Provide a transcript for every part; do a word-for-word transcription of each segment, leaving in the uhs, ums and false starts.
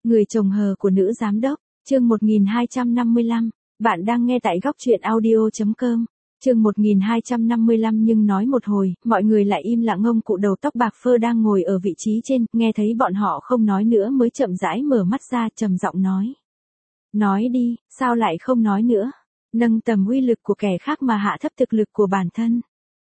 Người chồng hờ của nữ giám đốc, chương một nghìn hai trăm năm mươi lăm, bạn đang nghe tại góc truyện audio chấm com. Chương một nghìn hai trăm năm mươi lăm nhưng nói một hồi, mọi người lại im lặng. Ông cụ đầu tóc bạc phơ đang ngồi ở vị trí trên, nghe thấy bọn họ không nói nữa mới chậm rãi mở mắt ra, trầm giọng nói. Nói đi, sao lại không nói nữa? Nâng tầm uy lực của kẻ khác mà hạ thấp thực lực của bản thân.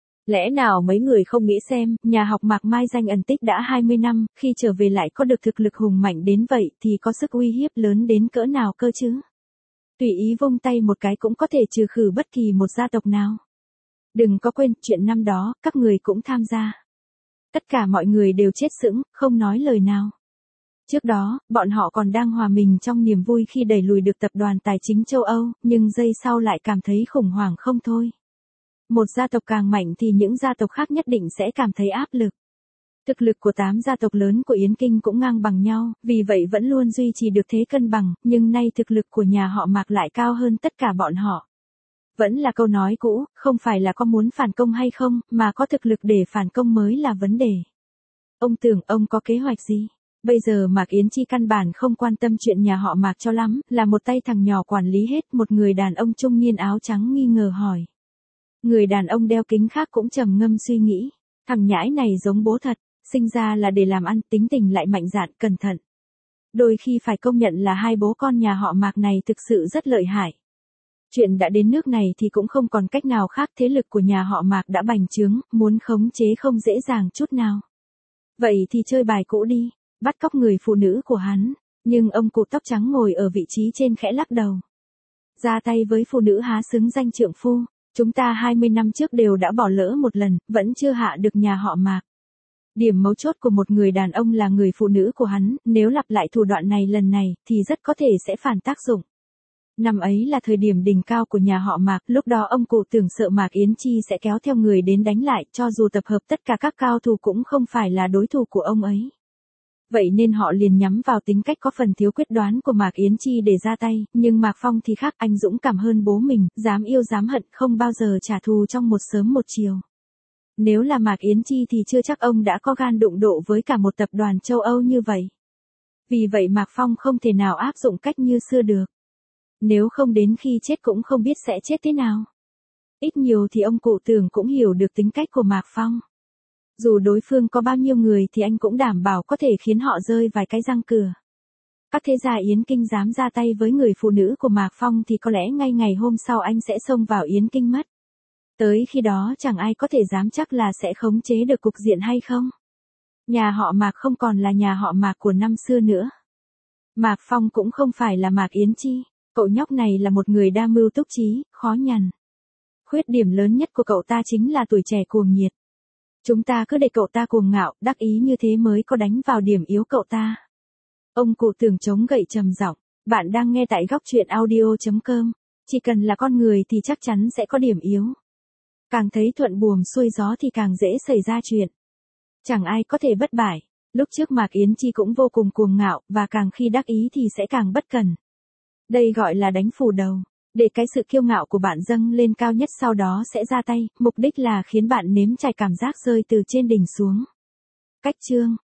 Lẽ nào mấy người không nghĩ xem, nhà học Mạc mai danh ẩn tích đã hai mươi năm, khi trở về lại có được thực lực hùng mạnh đến vậy thì có sức uy hiếp lớn đến cỡ nào cơ chứ? Tùy ý vung tay một cái cũng có thể trừ khử bất kỳ một gia tộc nào. Đừng có quên, chuyện năm đó, các người cũng tham gia. Tất cả mọi người đều chết sững, không nói lời nào. Trước đó, bọn họ còn đang hòa mình trong niềm vui khi đẩy lùi được tập đoàn tài chính châu Âu, nhưng giây sau lại cảm thấy khủng hoảng không thôi. Một gia tộc càng mạnh thì những gia tộc khác nhất định sẽ cảm thấy áp lực. Thực lực của tám gia tộc lớn của Yến Kinh cũng ngang bằng nhau, vì vậy vẫn luôn duy trì được thế cân bằng, nhưng nay thực lực của nhà họ Mạc lại cao hơn tất cả bọn họ. Vẫn là câu nói cũ, không phải là có muốn phản công hay không, mà có thực lực để phản công mới là vấn đề. Ông tưởng ông có kế hoạch gì? Bây giờ Mạc Yến Chi căn bản không quan tâm chuyện nhà họ Mạc cho lắm, là một tay thằng nhỏ quản lý hết. Một người đàn ông trung niên áo trắng nghi ngờ hỏi. Người đàn ông đeo kính khác cũng trầm ngâm suy nghĩ. Thằng nhãi này giống bố thật, sinh ra là để làm ăn, tính tình lại mạnh dạn, cẩn thận. Đôi khi phải công nhận là hai bố con nhà họ Mạc này thực sự rất lợi hại. Chuyện đã đến nước này thì cũng không còn cách nào khác, thế lực của nhà họ Mạc đã bành trướng, muốn khống chế không dễ dàng chút nào. Vậy thì chơi bài cũ đi, bắt cóc người phụ nữ của hắn, nhưng ông cụ tóc trắng ngồi ở vị trí trên khẽ lắc đầu. Ra tay với phụ nữ há xứng danh trượng phu. Chúng ta hai mươi năm trước đều đã bỏ lỡ một lần, vẫn chưa hạ được nhà họ Mạc. Điểm mấu chốt của một người đàn ông là người phụ nữ của hắn, nếu lặp lại thủ đoạn này lần này, thì rất có thể sẽ phản tác dụng. Năm ấy là thời điểm đỉnh cao của nhà họ Mạc, lúc đó ông cụ tưởng sợ Mạc Yến Chi sẽ kéo theo người đến đánh lại, cho dù tập hợp tất cả các cao thủ cũng không phải là đối thủ của ông ấy. Vậy nên họ liền nhắm vào tính cách có phần thiếu quyết đoán của Mạc Yến Chi để ra tay, nhưng Mạc Phong thì khác, anh dũng cảm hơn bố mình, dám yêu dám hận, không bao giờ trả thù trong một sớm một chiều. Nếu là Mạc Yến Chi thì chưa chắc ông đã có gan đụng độ với cả một tập đoàn châu Âu như vậy. Vì vậy Mạc Phong không thể nào áp dụng cách như xưa được. Nếu không đến khi chết cũng không biết sẽ chết thế nào. Ít nhiều thì ông cụ tưởng cũng hiểu được tính cách của Mạc Phong. Dù đối phương có bao nhiêu người thì anh cũng đảm bảo có thể khiến họ rơi vài cái răng cửa. Các thế gia Yến Kinh dám ra tay với người phụ nữ của Mạc Phong thì có lẽ ngay ngày hôm sau anh sẽ xông vào Yến Kinh mất. Tới khi đó chẳng ai có thể dám chắc là sẽ khống chế được cục diện hay không. Nhà họ Mạc không còn là nhà họ Mạc của năm xưa nữa. Mạc Phong cũng không phải là Mạc Yến Chi, cậu nhóc này là một người đa mưu túc trí, khó nhằn. Khuyết điểm lớn nhất của cậu ta chính là tuổi trẻ cuồng nhiệt. Chúng ta cứ để cậu ta cuồng ngạo, đắc ý như thế mới có đánh vào điểm yếu cậu ta. Ông cụ tưởng chống gậy trầm giọng, bạn đang nghe tại góc truyện audio chấm com, chỉ cần là con người thì chắc chắn sẽ có điểm yếu. Càng thấy thuận buồm xuôi gió thì càng dễ xảy ra chuyện. Chẳng ai có thể bất bại, lúc trước Mạc Yến Chi cũng vô cùng cuồng ngạo, và càng khi đắc ý thì sẽ càng bất cần. Đây gọi là đánh phủ đầu. Để cái sự kiêu ngạo của bạn dâng lên cao nhất sau đó sẽ ra tay, mục đích là khiến bạn nếm trải cảm giác rơi từ trên đỉnh xuống. Cách chương